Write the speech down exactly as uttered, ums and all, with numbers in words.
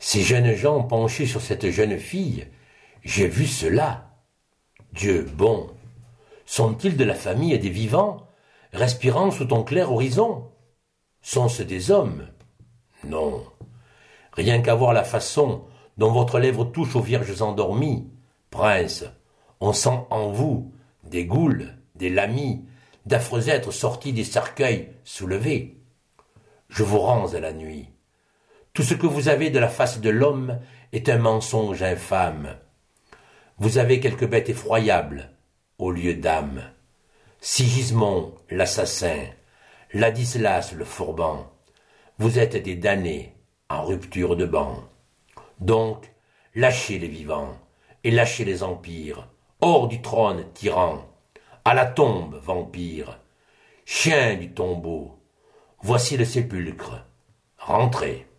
Ces jeunes gens penchés sur cette jeune fille, j'ai vu cela. Dieu bon, sont-ils de la famille des vivants, respirant sous ton clair horizon? Sont-ce des hommes? Non. Rien qu'à voir la façon dont votre lèvre touche aux vierges endormies, prince, on sent en vous des goules, des lamis, d'affreux êtres sortis des cercueils soulevés. Je vous rends à la nuit. Tout ce que vous avez de la face de l'homme est un mensonge infâme. Vous avez quelque bête effroyable au lieu d'âme. Sigismond, l'assassin, Ladislas, le fourban, vous êtes des damnés en rupture de ban. Donc, lâchez les vivants et lâchez les empires, hors du trône, tyran, à la tombe, vampire, chien du tombeau, voici le sépulcre, rentrez.